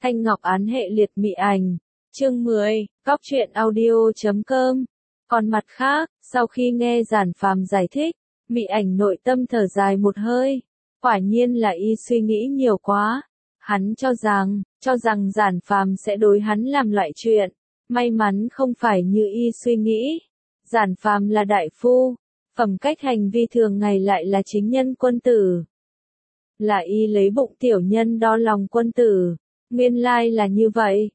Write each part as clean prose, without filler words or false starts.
Thanh Ngọc án hệ liệt mị ảnh. Chương 10, Góc truyện audio.com. Còn mặt khác, sau khi nghe Giản Phàm giải thích, mị ảnh nội tâm thở dài một hơi. Quả nhiên là y suy nghĩ nhiều quá. Hắn cho rằng Giản Phàm sẽ đối hắn làm loại chuyện. May mắn không phải như y suy nghĩ. Giản Phàm là đại phu, phẩm cách hành vi thường ngày lại là chính nhân quân tử. Là y lấy bụng tiểu nhân đo lòng quân tử. Nguyên lai là như vậy.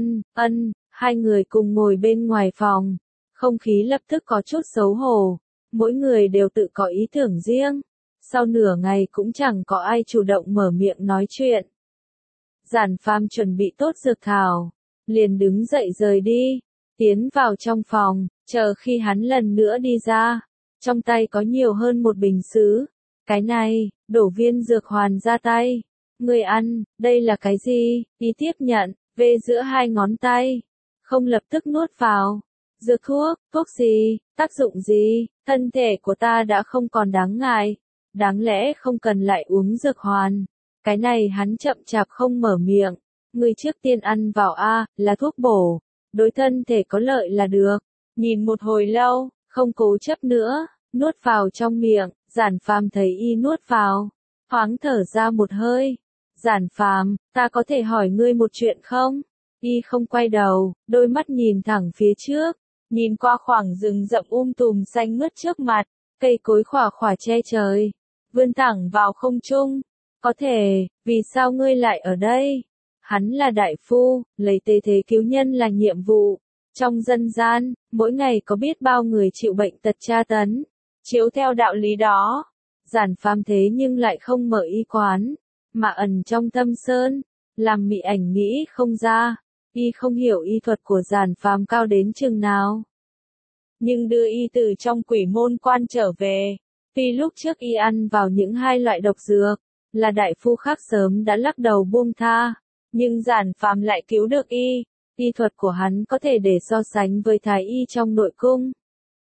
Hai người cùng ngồi bên ngoài phòng. Không khí lập tức có chút xấu hổ. Mỗi người đều tự có ý tưởng riêng. Sau nửa ngày cũng chẳng có ai chủ động mở miệng nói chuyện. Giản Phàm chuẩn bị tốt dược thảo, liền đứng dậy rời đi, tiến vào trong phòng, chờ khi hắn lần nữa đi ra, trong tay có nhiều hơn một bình sứ. Cái này, đổ viên dược hoàn ra tay. Người ăn, đây là cái gì? Y tiếp nhận, về giữa hai ngón tay, không lập tức nuốt vào. Dược thuốc gì, tác dụng gì? Thân thể của ta đã không còn đáng ngại, đáng lẽ không cần lại uống dược hoàn. Cái này hắn chậm chạp không mở miệng. Người trước tiên ăn vào a, là thuốc bổ, đối thân thể có lợi là được. Nhìn một hồi lâu, không cố chấp nữa, nuốt vào trong miệng. Giản Phàm thấy y nuốt vào, thoáng thở ra một hơi. Giản Phàm, ta có thể hỏi ngươi một chuyện không? Y không quay đầu, đôi mắt nhìn thẳng phía trước, nhìn qua khoảng rừng rậm tùm xanh mướt trước mặt, cây cối khỏa khỏa che trời, vươn thẳng vào không trung. Có thể, vì sao ngươi lại ở đây? Hắn là đại phu, lấy tế thế cứu nhân là nhiệm vụ. Trong dân gian, mỗi ngày có biết bao người chịu bệnh tật tra tấn. Chiếu theo đạo lý đó, Giản Phàm thế nhưng lại không mở y quán, mà ẩn trong thâm sơn, làm mị ảnh nghĩ không ra. Y không hiểu y thuật của Giản Phàm cao đến chừng nào. Nhưng đưa y từ trong quỷ môn quan trở về, tuy lúc trước y ăn vào những hai loại độc dược, là đại phu khác sớm đã lắc đầu buông tha, nhưng Giản Phàm lại cứu được y. Y thuật của hắn có thể để so sánh với thái y trong nội cung.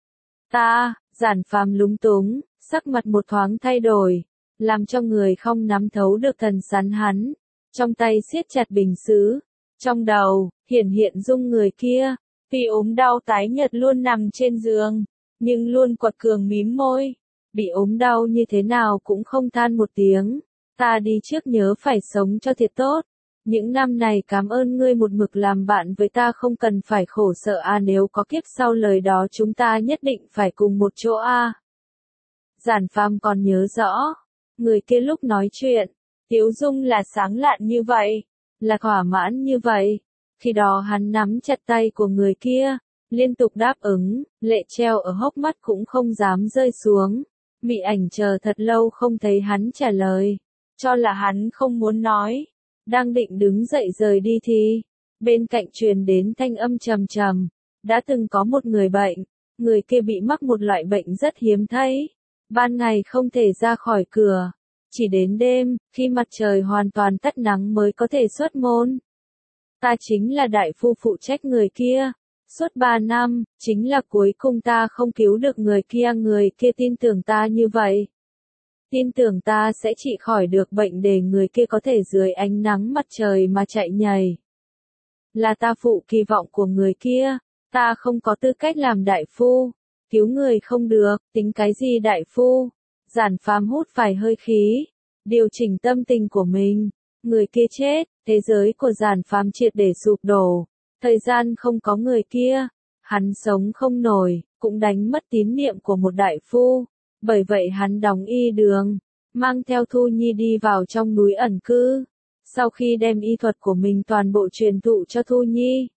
Giản Phàm lúng túng, sắc mặt một thoáng thay đổi, làm cho người không nắm thấu được thần sắn hắn. Trong tay siết chặt bình sứ, trong đầu hiện dung người kia, vì ốm đau tái nhợt luôn nằm trên giường, nhưng luôn quật cường mím môi, bị ốm đau như thế nào cũng không than một tiếng. Ta đi trước nhớ phải sống cho thiệt tốt. Những năm này cảm ơn ngươi một mực làm bạn với ta, không cần phải khổ sợ nếu có kiếp sau lời đó chúng ta nhất định phải cùng một chỗ Giản Phàm còn nhớ rõ, người kia lúc nói chuyện, tiếu dung là sáng lạn như vậy, là thỏa mãn như vậy. Khi đó hắn nắm chặt tay của người kia, liên tục đáp ứng, lệ treo ở hốc mắt cũng không dám rơi xuống. Mị ảnh chờ thật lâu không thấy hắn trả lời, cho là hắn không muốn nói. Đang định đứng dậy rời đi thì, bên cạnh truyền đến thanh âm trầm trầm. Đã từng có một người bệnh, người kia bị mắc một loại bệnh rất hiếm thấy. Ban ngày không thể ra khỏi cửa, chỉ đến đêm, khi mặt trời hoàn toàn tắt nắng mới có thể xuất môn. Ta chính là đại phu phụ trách người kia. Suốt 3 năm, chính là cuối cùng ta không cứu được người kia tin tưởng ta như vậy. Tin tưởng ta sẽ trị khỏi được bệnh để người kia có thể dưới ánh nắng mặt trời mà chạy nhảy. Là ta phụ kỳ vọng của người kia, ta không có tư cách làm đại phu, cứu người không được, tính cái gì đại phu. Giản Phàm hút vài hơi khí, điều chỉnh tâm tình của mình. Người kia chết, thế giới của Giản Phàm triệt để sụp đổ. Thời gian không có người kia, hắn sống không nổi, cũng đánh mất tín niệm của một đại phu. Bởi vậy hắn đóng y đường, mang theo Thu Nhi đi vào trong núi ẩn cư. Sau khi đem y thuật của mình toàn bộ truyền thụ cho Thu Nhi,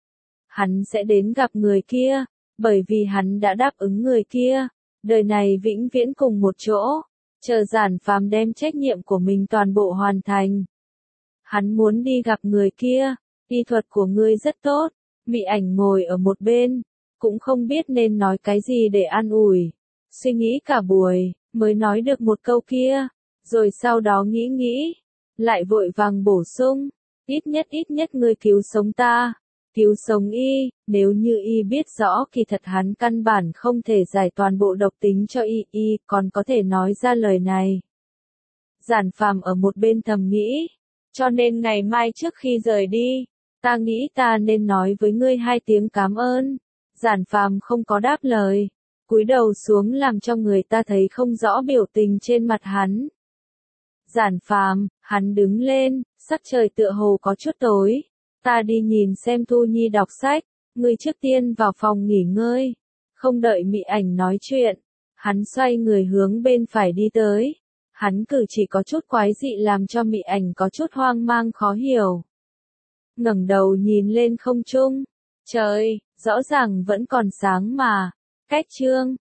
hắn sẽ đến gặp người kia, bởi vì hắn đã đáp ứng người kia, đời này vĩnh viễn cùng một chỗ, chờ Giản Phàm đem trách nhiệm của mình toàn bộ hoàn thành. Hắn muốn đi gặp người kia, y thuật của ngươi rất tốt. Mị ảnh ngồi ở một bên, cũng không biết nên nói cái gì để an ủi. Suy nghĩ cả buổi, mới nói được một câu kia, rồi sau đó nghĩ, lại vội vàng bổ sung, ít nhất ngươi cứu sống ta, cứu sống y. Nếu như y biết rõ kỳ thật hắn căn bản không thể giải toàn bộ độc tính cho y còn có thể nói ra lời này. Giản Phàm ở một bên thầm nghĩ, Cho nên ngày mai trước khi rời đi, ta nghĩ ta nên nói với ngươi 2 tiếng cảm ơn. Giản Phàm không có đáp lời, cúi đầu xuống làm cho người ta thấy không rõ biểu tình trên mặt hắn. Giản Phàm, hắn đứng lên, sắc trời tựa hồ có chút tối. Ta đi nhìn xem Thu Nhi đọc sách, ngươi trước tiên vào phòng nghỉ ngơi. Không đợi Mị Ảnh nói chuyện, hắn xoay người hướng bên phải đi tới. Hắn cử chỉ có chút quái dị làm cho Mị Ảnh có chút hoang mang khó hiểu. Ngẩng đầu nhìn lên không trung, trời, rõ ràng vẫn còn sáng mà. Cách chương